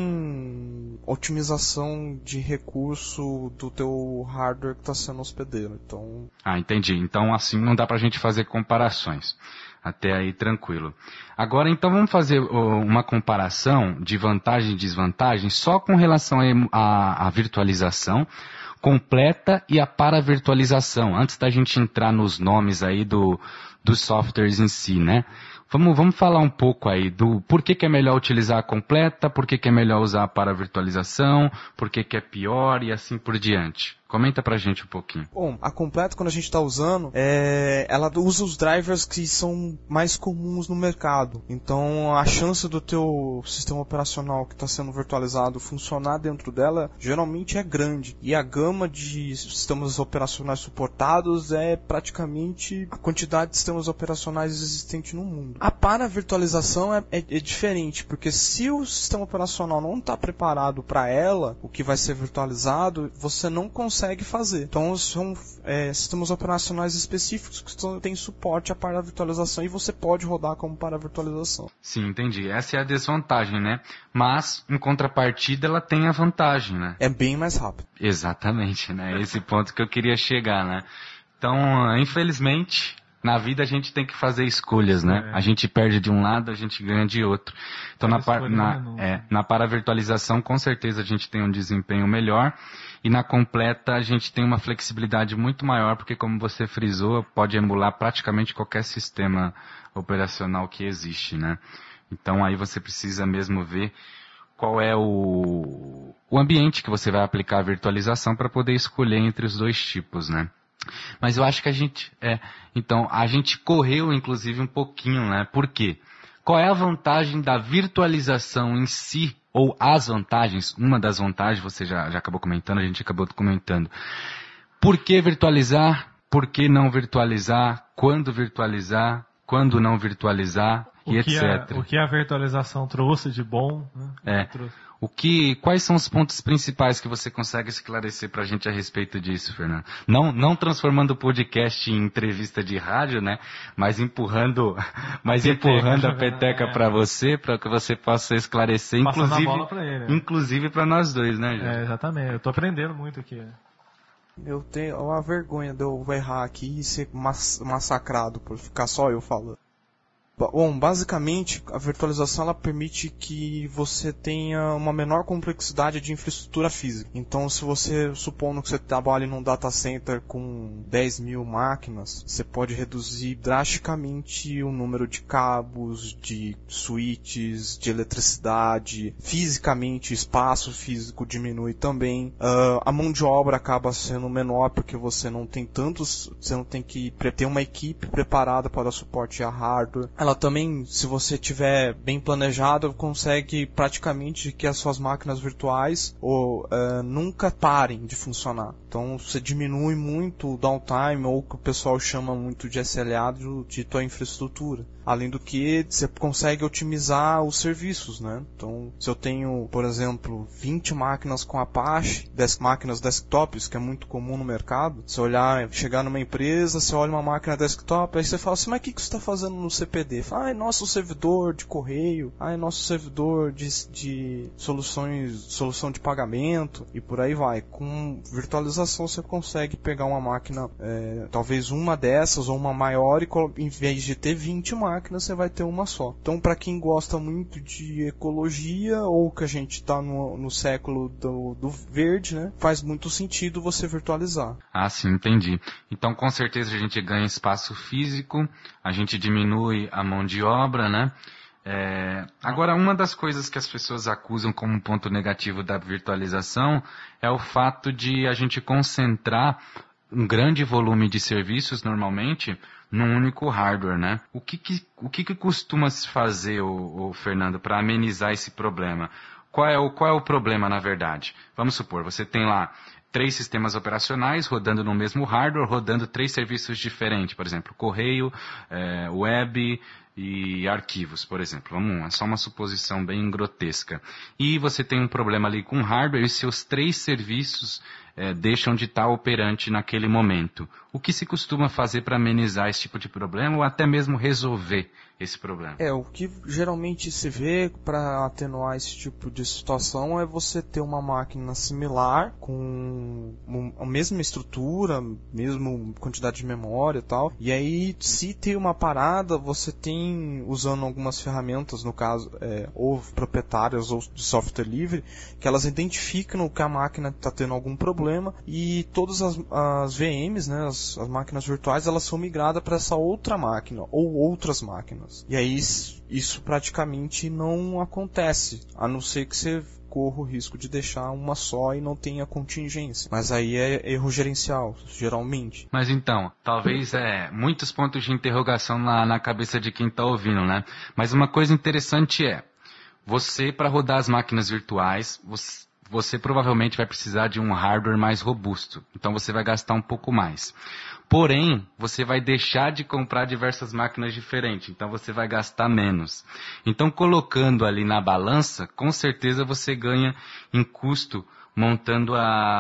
tem otimização de recurso do teu hardware que está sendo hospedeiro. Então... entendi. Então assim não dá pra gente fazer comparações. Até aí tranquilo. Agora então vamos fazer uma comparação de vantagem e desvantagem só com relação à virtualização completa e a paravirtualização, antes da gente entrar nos nomes aí dos softwares em si, né? Vamos falar um pouco aí do por que é melhor utilizar a completa, por que é melhor usar a paravirtualização, por que é pior e assim por diante. Comenta pra gente um pouquinho. Bom, a completa, quando a gente está usando, ela usa os drivers que são mais comuns no mercado. Então, a chance do teu sistema operacional que está sendo virtualizado funcionar dentro dela, geralmente é grande. E a gama de sistemas operacionais suportados é praticamente a quantidade de sistemas operacionais existente no mundo. A paravirtualização é diferente, porque se o sistema operacional não está preparado para ela, o que vai ser virtualizado, você não consegue fazer. Então são sistemas operacionais específicos que têm suporte à paravirtualização e você pode rodar como paravirtualização. Sim, entendi. Essa é a desvantagem, né? Mas, em contrapartida, ela tem a vantagem, né? É bem mais rápido. Exatamente, né? Esse ponto que eu queria chegar, né? Então, infelizmente, na vida a gente tem que fazer escolhas, né? A gente perde de um lado, a gente ganha de outro. Então, na paravirtualização, com certeza a gente tem um desempenho melhor. E na completa a gente tem uma flexibilidade muito maior, porque como você frisou, pode emular praticamente qualquer sistema operacional que existe, né? Então aí você precisa mesmo ver qual é o ambiente que você vai aplicar a virtualização para poder escolher entre os dois tipos, né? Mas eu acho que a gente correu inclusive um pouquinho, né? Por quê? Qual é a vantagem da virtualização em si? Ou as vantagens, uma das vantagens, você já acabou comentando, a gente acabou comentando. Por que virtualizar? Por que não virtualizar? Quando não virtualizar? E etc. O que a virtualização trouxe de bom? Né? Quais são os pontos principais que você consegue esclarecer para a gente a respeito disso, Fernando? Não transformando o podcast em entrevista de rádio, né? Mas empurrando a peteca para você, para que você possa esclarecer, inclusive para nós dois, né, Jorge? Exatamente. Eu tô aprendendo muito aqui. Eu tenho uma vergonha de eu errar aqui e ser massacrado por ficar só eu falando. Bom, basicamente, a virtualização ela permite que você tenha uma menor complexidade de infraestrutura física. Então, se você, supondo que você trabalhe num data center com 10 mil máquinas, você pode reduzir drasticamente o número de cabos, de switches, de eletricidade. Fisicamente, o espaço físico diminui também. A mão de obra acaba sendo menor porque você não tem que ter uma equipe preparada para suporte a hardware. Ela também, se você tiver bem planejado, consegue praticamente que as suas máquinas virtuais nunca parem de funcionar. Então você diminui muito o downtime, ou o que o pessoal chama muito de SLA de tua infraestrutura. Além do que você consegue otimizar os serviços, né? Então, se eu tenho, por exemplo, 20 máquinas com Apache, 10 máquinas desktops, que é muito comum no mercado, você chegar numa empresa, você olha uma máquina desktop, aí você fala assim, mas o que você está fazendo no CPD? Fala, é nosso servidor de correio, é nosso servidor de solução de pagamento, e por aí vai. Com virtualização você consegue pegar uma máquina, talvez uma dessas, ou uma maior, e em vez de ter 20 máquinas, você vai ter uma só. Então, para quem gosta muito de ecologia, ou que a gente está no século do verde, né, faz muito sentido você virtualizar. Ah, sim, entendi. Então, com certeza a gente ganha espaço físico, a gente diminui a mão de obra, né? Agora, uma das coisas que as pessoas acusam como ponto negativo da virtualização é o fato de a gente concentrar um grande volume de serviços, normalmente, num único hardware, né? O que costuma se fazer, Fernando, para amenizar esse problema? Qual é o problema, na verdade? Vamos supor, você tem lá 3 sistemas operacionais rodando no mesmo hardware, rodando 3 serviços diferentes, por exemplo, correio, web e arquivos, por exemplo. É só uma suposição bem grotesca. E você tem um problema ali com hardware e seus 3 serviços deixam de estar operante naquele momento. O que se costuma fazer para amenizar esse tipo de problema ou até mesmo resolver esse problema? O que geralmente se vê para atenuar esse tipo de situação é você ter uma máquina similar, com a mesma estrutura, mesma quantidade de memória e tal, e aí se tem uma parada, você tem, usando algumas ferramentas, no caso, ou proprietárias ou de software livre, que elas identificam que a máquina está tendo algum problema, e todas as VMs, né, as máquinas virtuais, elas são migradas para essa outra máquina, ou outras máquinas. E aí isso praticamente não acontece, a não ser que você corra o risco de deixar uma só e não tenha contingência. Mas aí é erro gerencial, geralmente. Mas então, talvez muitos pontos de interrogação na cabeça de quem está ouvindo, né? Mas uma coisa interessante você, para rodar as máquinas virtuais, você provavelmente vai precisar de um hardware mais robusto. Então você vai gastar um pouco mais. Porém, você vai deixar de comprar diversas máquinas diferentes. Então você vai gastar menos. Então, colocando ali na balança, com certeza você ganha em custo montando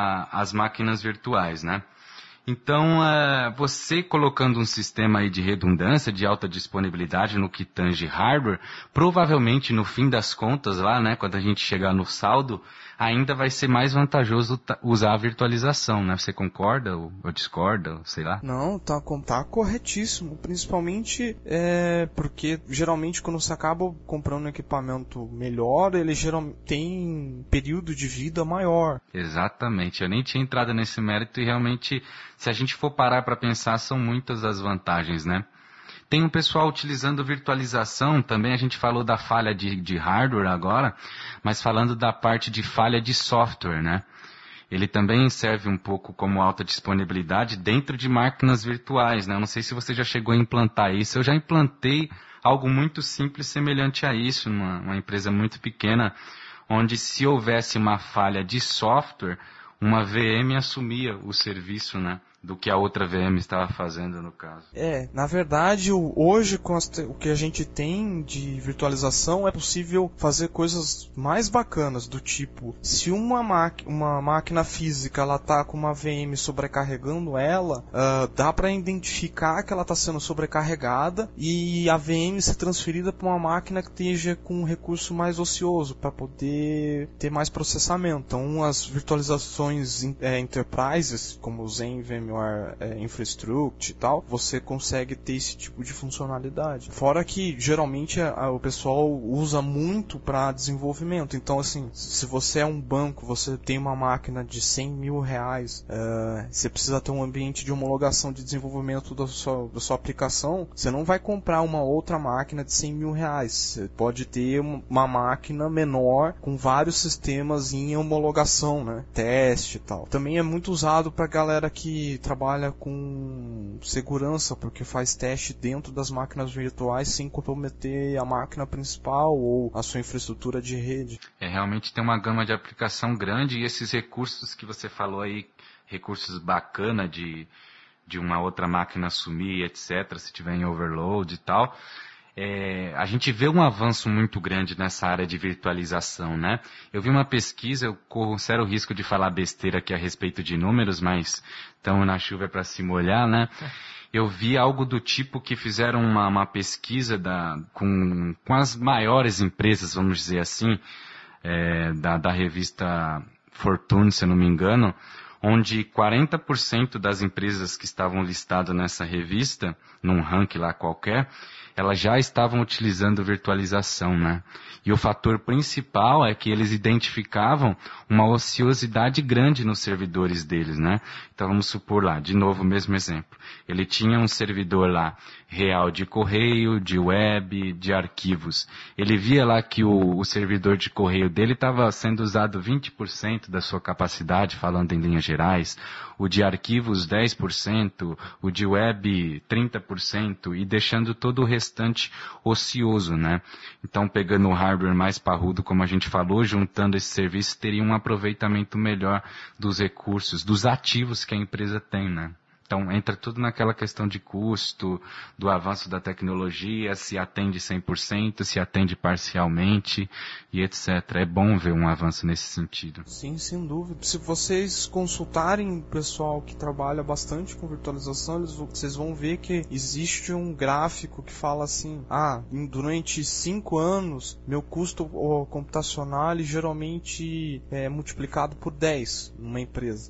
as máquinas virtuais, né? Então, você colocando um sistema aí de redundância, de alta disponibilidade no que tange hardware, provavelmente no fim das contas lá, né, quando a gente chegar no saldo, ainda vai ser mais vantajoso usar a virtualização, né? Você concorda ou discorda, sei lá? Não, tá corretíssimo. Principalmente porque geralmente quando você acaba comprando um equipamento melhor, ele geralmente tem período de vida maior. Exatamente. Eu nem tinha entrado nesse mérito e realmente, se a gente for parar para pensar, são muitas as vantagens, né? Tem um pessoal utilizando virtualização, também a gente falou da falha de hardware agora, mas falando da parte de falha de software, né? Ele também serve um pouco como alta disponibilidade dentro de máquinas virtuais, né? Eu não sei se você já chegou a implantar isso, eu já implantei algo muito simples semelhante a isso, numa empresa muito pequena, onde se houvesse uma falha de software, uma VM assumia o serviço, né, do que a outra VM estava fazendo, no caso. Na verdade, hoje, com o que a gente tem de virtualização, é possível fazer coisas mais bacanas, do tipo, se uma máquina física ela tá com uma VM sobrecarregando ela, dá para identificar que ela está sendo sobrecarregada e a VM ser transferida para uma máquina que esteja com um recurso mais ocioso, para poder ter mais processamento. Então, as virtualizações enterprises, como o Zen VM melhor infraestructure e tal, você consegue ter esse tipo de funcionalidade. Fora que geralmente o pessoal usa muito para desenvolvimento. Então, assim, se você é um banco, você tem uma máquina de 100 mil reais, você precisa ter um ambiente de homologação de desenvolvimento da sua aplicação, você não vai comprar uma outra máquina de 100 mil reais. Você pode ter uma máquina menor com vários sistemas em homologação, né? Teste e tal. Também é muito usado para galera que trabalha com segurança, porque faz teste dentro das máquinas virtuais sem comprometer a máquina principal ou a sua infraestrutura de rede. Realmente tem uma gama de aplicação grande, e esses recursos que você falou aí, recursos bacana de uma outra máquina sumir, etc., se tiver em overload e tal, a gente vê um avanço muito grande nessa área de virtualização, né? Eu vi uma pesquisa, eu corro um sério risco de falar besteira aqui a respeito de números, mas estamos na chuva para se molhar, né? Eu vi algo do tipo que fizeram uma pesquisa com as maiores empresas, vamos dizer assim, da revista Fortune, se eu não me engano, onde 40% das empresas que estavam listadas nessa revista, num ranking lá qualquer, elas já estavam utilizando virtualização, né? E o fator principal é que eles identificavam uma ociosidade grande nos servidores deles, né? Então vamos supor lá, de novo o mesmo exemplo. Ele tinha um servidor lá real de correio, de web, de arquivos. Ele via lá que o servidor de correio dele estava sendo usado 20% da sua capacidade, falando em linhas gerais, o de arquivos 10%, o de web 30% e deixando todo o restante ocioso, né? Então, pegando o hardware mais parrudo, como a gente falou, juntando esse serviço, teria um aproveitamento melhor dos recursos, dos ativos que a empresa tem, né? Então, entra tudo naquela questão de custo, do avanço da tecnologia, se atende 100%, se atende parcialmente e etc. É bom ver um avanço nesse sentido. Sim, sem dúvida. Se vocês consultarem o pessoal que trabalha bastante com virtualização, vocês vão ver que existe um gráfico que fala assim, durante 5 anos, meu custo computacional geralmente é multiplicado por 10 numa empresa.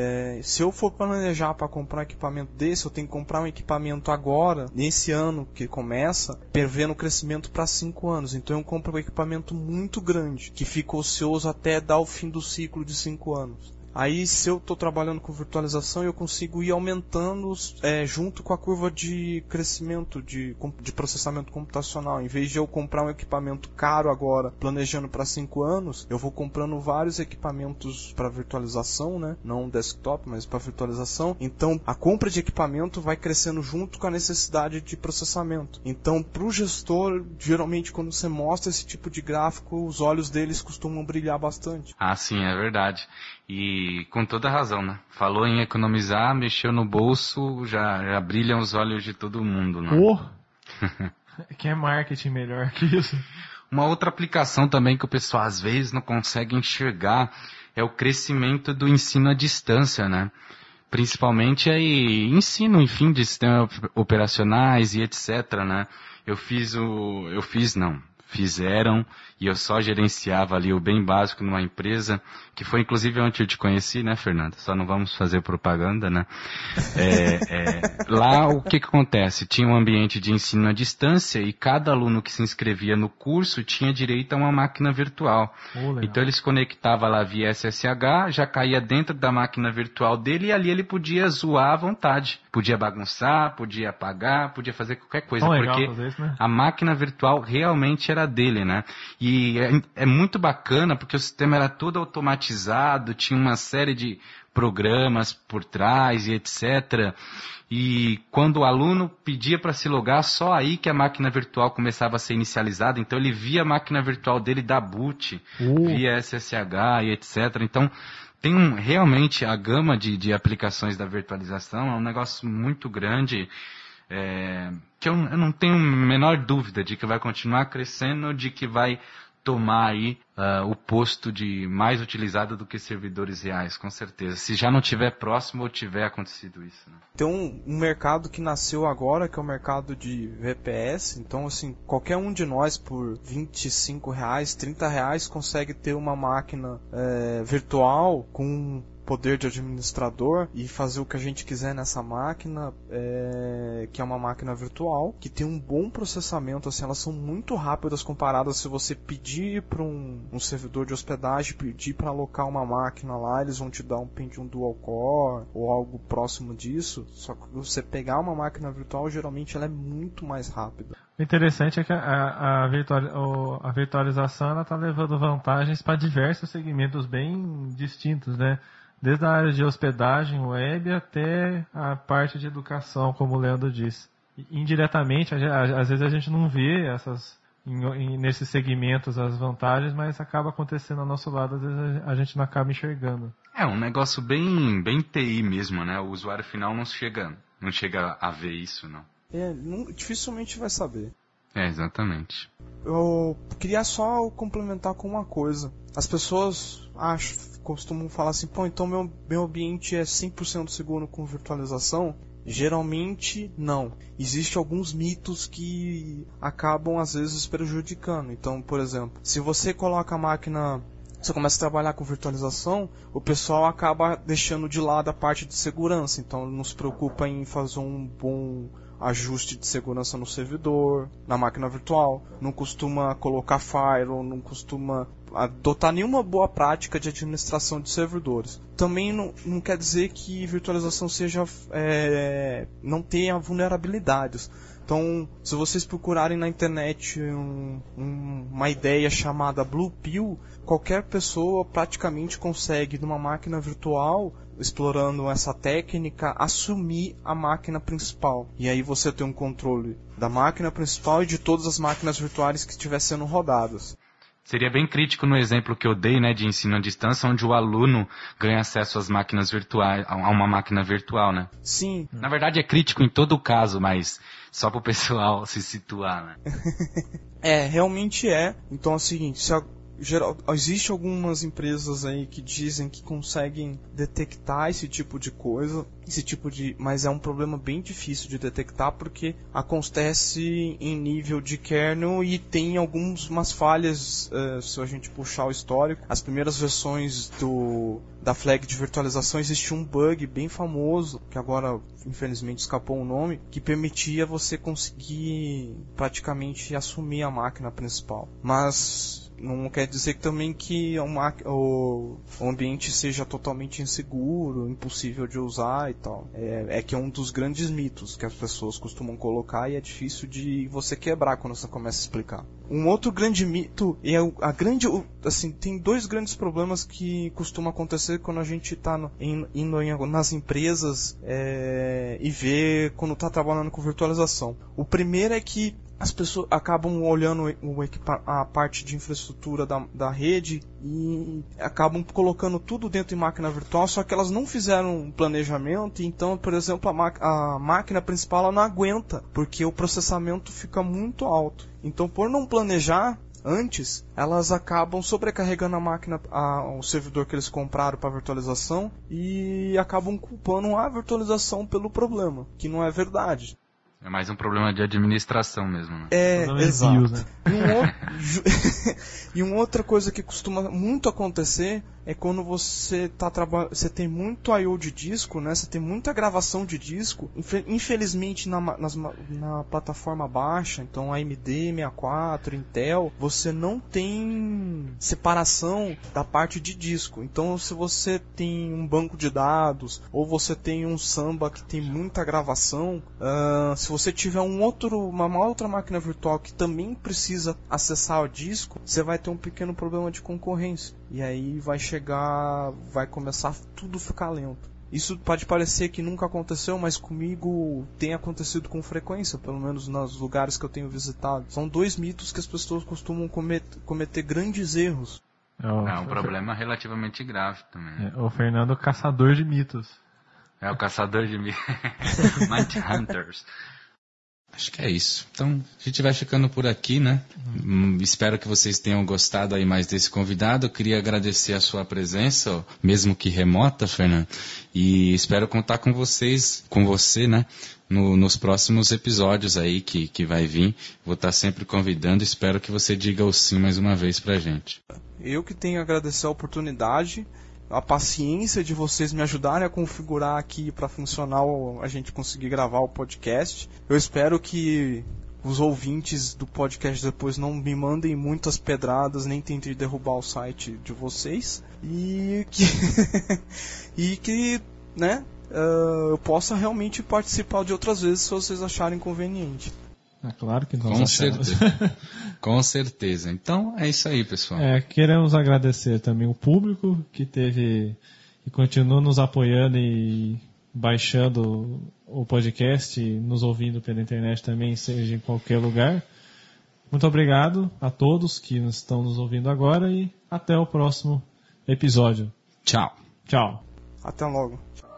Se eu for planejar para comprar um equipamento desse, eu tenho que comprar um equipamento agora, nesse ano que começa, prevendo o crescimento para 5 anos. Então eu compro um equipamento muito grande, que fica ocioso até dar o fim do ciclo de 5 anos. Aí, se eu estou trabalhando com virtualização, eu consigo ir aumentando junto com a curva de crescimento de processamento computacional. Em vez de eu comprar um equipamento caro agora, planejando para 5 anos, eu vou comprando vários equipamentos para virtualização, né? Não desktop, mas para virtualização. Então, a compra de equipamento vai crescendo junto com a necessidade de processamento. Então, para o gestor, geralmente, quando você mostra esse tipo de gráfico, os olhos deles costumam brilhar bastante. Ah, sim, é verdade. E com toda razão, né? Falou em economizar, mexeu no bolso, já brilham os olhos de todo mundo, né? Que é marketing melhor que isso. Uma outra aplicação também que o pessoal às vezes não consegue enxergar é o crescimento do ensino à distância, né? Principalmente aí, ensino, enfim, de sistemas operacionais e etc, né? Fizeram, e eu só gerenciava ali o bem básico numa empresa, que foi inclusive onde eu te conheci, né, Fernando? Só não vamos fazer propaganda, né? Lá, o que acontece? Tinha um ambiente de ensino à distância e cada aluno que se inscrevia no curso tinha direito a uma máquina virtual. Então ele se conectava lá via SSH, já caía dentro da máquina virtual dele e ali ele podia zoar à vontade. Podia bagunçar, podia apagar, podia fazer qualquer coisa, porque isso, né? A máquina virtual realmente era dele, né? E é muito bacana porque o sistema era todo automatizado, tinha uma série de programas por trás e etc. E quando o aluno pedia para se logar, só aí que a máquina virtual começava a ser inicializada. Então ele via a máquina virtual dele dar boot, via SSH e etc. Então tem realmente a gama de aplicações da virtualização, é um negócio muito grande. Que eu não tenho a menor dúvida de que vai continuar crescendo, de que vai tomar aí o posto de mais utilizado do que servidores reais, com certeza. Se já não tiver próximo ou tiver acontecido isso, né? Tem um mercado que nasceu agora, que é o mercado de VPS. Então, assim, qualquer um de nós por R$25, R$30 consegue ter uma máquina virtual com poder de administrador e fazer o que a gente quiser nessa máquina, que é uma máquina virtual, que tem um bom processamento, assim, elas são muito rápidas comparadas se você pedir para um servidor de hospedagem, pedir para alocar uma máquina lá, eles vão te dar um Pentium Dual Core ou algo próximo disso, só que você pegar uma máquina virtual, geralmente ela é muito mais rápida. O interessante é que a virtualização está levando vantagens para diversos segmentos bem distintos, né? Desde a área de hospedagem web até a parte de educação, como o Leandro disse. Indiretamente, às vezes a gente não vê nesses segmentos as vantagens, mas acaba acontecendo ao nosso lado, às vezes a gente não acaba enxergando. É um negócio bem TI mesmo, né? O usuário final não chega a ver isso, não. Dificilmente vai saber. Exatamente. Eu queria só complementar com uma coisa. As pessoas costumam falar assim, então meu ambiente é 100% seguro com virtualização. Geralmente não. Existem alguns mitos que acabam às vezes prejudicando. Então, por exemplo, se você coloca a máquina, você começa a trabalhar com virtualização, o pessoal acaba deixando de lado a parte de segurança. Então não se preocupa em fazer um bom ajuste de segurança no servidor, na máquina virtual, não costuma colocar firewall, não costuma adotar nenhuma boa prática de administração de servidores. Também não quer dizer que virtualização não tenha vulnerabilidades. Então, se vocês procurarem na internet uma ideia chamada Blue Pill, qualquer pessoa praticamente consegue, numa máquina virtual, explorando essa técnica, assumir a máquina principal. E aí você tem um controle da máquina principal e de todas as máquinas virtuais que estiver sendo rodadas. Seria bem crítico no exemplo que eu dei, né, de ensino à distância, onde o aluno ganha acesso às máquinas virtuais, a uma máquina virtual, né? Sim. Na verdade é crítico em todo o caso, mas só para o pessoal se situar, né? Realmente é. Então é o seguinte, existe algumas empresas aí que dizem que conseguem detectar esse tipo de coisa, mas é um problema bem difícil de detectar porque acontece em nível de kernel e tem algumas falhas, se a gente puxar o histórico. As primeiras versões da flag de virtualização existia um bug bem famoso, que agora infelizmente escapou o nome, que permitia você conseguir praticamente assumir a máquina principal. Mas não quer dizer também que o ambiente seja totalmente inseguro, impossível de usar e tal. Que é um dos grandes mitos que as pessoas costumam colocar e é difícil de você quebrar quando você começa a explicar. Um outro grande mito tem dois grandes problemas que costumam acontecer quando a gente está indo nas empresas e vê quando está trabalhando com virtualização. O primeiro é que as pessoas acabam olhando a parte de infraestrutura da rede e acabam colocando tudo dentro de máquina virtual, só que elas não fizeram um planejamento, então, por exemplo, a máquina principal ela não aguenta, porque o processamento fica muito alto. Então, por não planejar antes, elas acabam sobrecarregando a máquina, o servidor que eles compraram para virtualização e acabam culpando a virtualização pelo problema, que não é verdade. É mais um problema de administração mesmo, né? Exato. Envios, né? E uma outra coisa que costuma muito acontecer é quando você você tem muito I/O de disco, né? Você tem muita gravação de disco. Infelizmente na plataforma baixa, então AMD, 64, Intel, você não tem separação da parte de disco. Então se você tem um banco de dados ou você tem um Samba que tem muita gravação, se você tiver uma outra máquina virtual que também precisa acessar o disco, você vai ter um pequeno problema de concorrência. E aí vai começar tudo a ficar lento. Isso pode parecer que nunca aconteceu, mas comigo tem acontecido com frequência, pelo menos nos lugares que eu tenho visitado. São dois mitos que as pessoas costumam cometer grandes erros. É um problema relativamente grave também. O Fernando caçador de mitos. É o caçador de mitos. Mind Hunters. Acho que é isso. Então, a gente vai ficando por aqui, né? Espero que vocês tenham gostado aí mais desse convidado. Eu queria agradecer a sua presença, mesmo que remota, Fernando. E espero contar com você, né? Nos próximos episódios aí que vai vir. Vou estar sempre convidando. Espero que você diga o sim mais uma vez pra gente. Eu que tenho a agradecer a oportunidade. a paciência de vocês me ajudarem a configurar aqui para funcionar, a gente conseguir gravar o podcast. Eu espero que os ouvintes do podcast depois não me mandem muitas pedradas, nem tentem derrubar o site de vocês. E que né, eu possa realmente participar de outras vezes se vocês acharem conveniente. Claro que nós Com achamos. certeza. Com certeza. Então é isso aí, pessoal. Queremos agradecer também o público que teve e continua nos apoiando e baixando o podcast e nos ouvindo pela internet também, seja em qualquer lugar. Muito obrigado a todos que estão nos ouvindo agora e até o próximo episódio. Tchau. Tchau. Até logo.